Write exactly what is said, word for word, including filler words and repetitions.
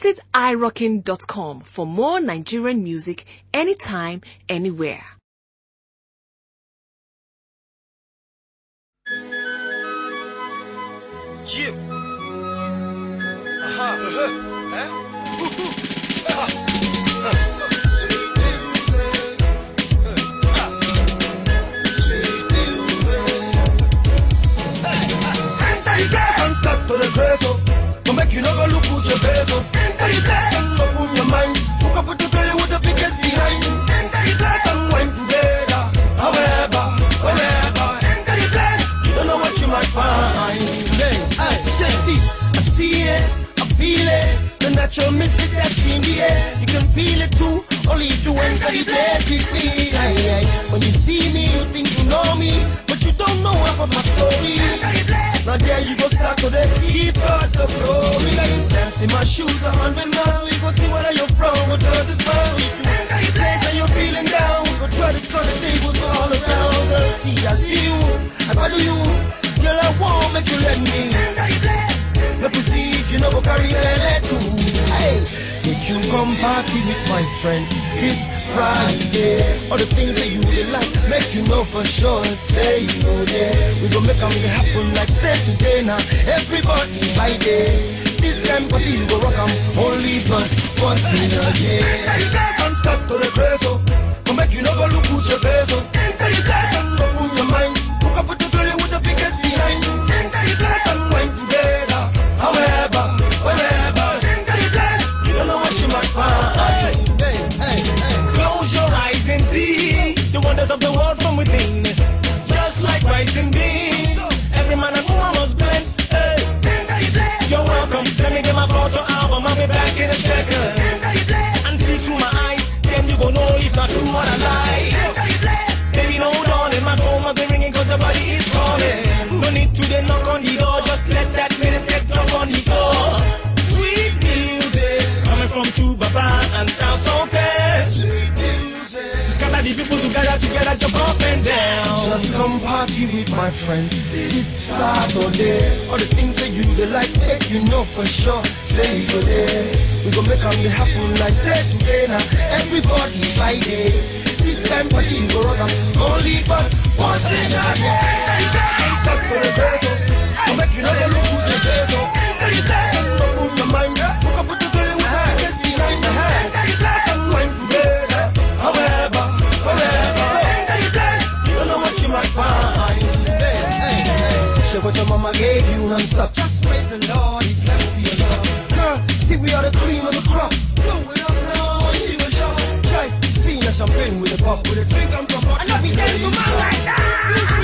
Visit i rockin dot com for more Nigerian music anytime, anywhere. Yeah. Uh-huh. Uh-huh. Huh? Uh-huh. Uh-huh. To the creso, to make you not go look at your peso. Enter the black and open your mind. Hook up with the girl with the biggest behind. Enter the black and wine together. However, whenever. Enter the black, you don't know what you might find. Hey, I see, I see it, I feel it. The natural mystic that's in the air. You can feel it too, only if you enter the place with me. When you see me, you think you know me, but you don't know half of my story. Now there you go start to the deep part of glory. Dance in my shoes, a hundred miles. We go see where you're from, go to the smile. We do any place where you're feeling down. We go try to turn the tables all around. See, I see you, I follow you. Girl, I won't make you let me. Let me see if you know go carry a let too. Hey, if you come party with my friends this Friday, all the things that you will like, make you know for sure and say you know there. We gon' make them happen like say today now. Everybody by day. This time party you go rock 'em only but once in a day. Enter the class and start to the creso. Go make you know go look at your peso. Enter the class and open your mind. Hook up with the girl with the biggest behind. Enter the class and wine together. However, whenever. Enter the class, you don't know what you might find. Hey, hey, hey, hey. Close your eyes and see the wonders of the world from within. Just like rice and beans, every man and woman must blend. Hey, you're welcome. Let me get my photo album. I'll be back in a second. And see through my eyes, then you gon' know if not true what I lie. Baby, no darling, my phone must be ringing 'cause the body is calling. No need to then knock on the door, just let that minute get up on the floor. Sweet music coming from Tubaba and South Southampton. Sweet music. Scatter the people together, together, jump up and down. Just come party with my friends this Saturday. All the things that you they like, make you know for sure. Say you go there. We gon' make them happen like say today now. Everybody Friday. This time party you go rock 'em only but once in a day. Stop for the peso. Go make you know the look with your peso. Enter the black and open your mind. Hook up with the girl with the biggest behind the hand. Enter the black and wine together. However, wherever. Enter the black, you don't know what you might find. Hey, hey, hey. Share what your mama gave you non-stop. Just praise the Lord, He's never for your love. Girl, see we are the cream of the crop. Do it up now, you a show. Try, see the champagne with the pop, with a drink and pop. I know we dance to man like that.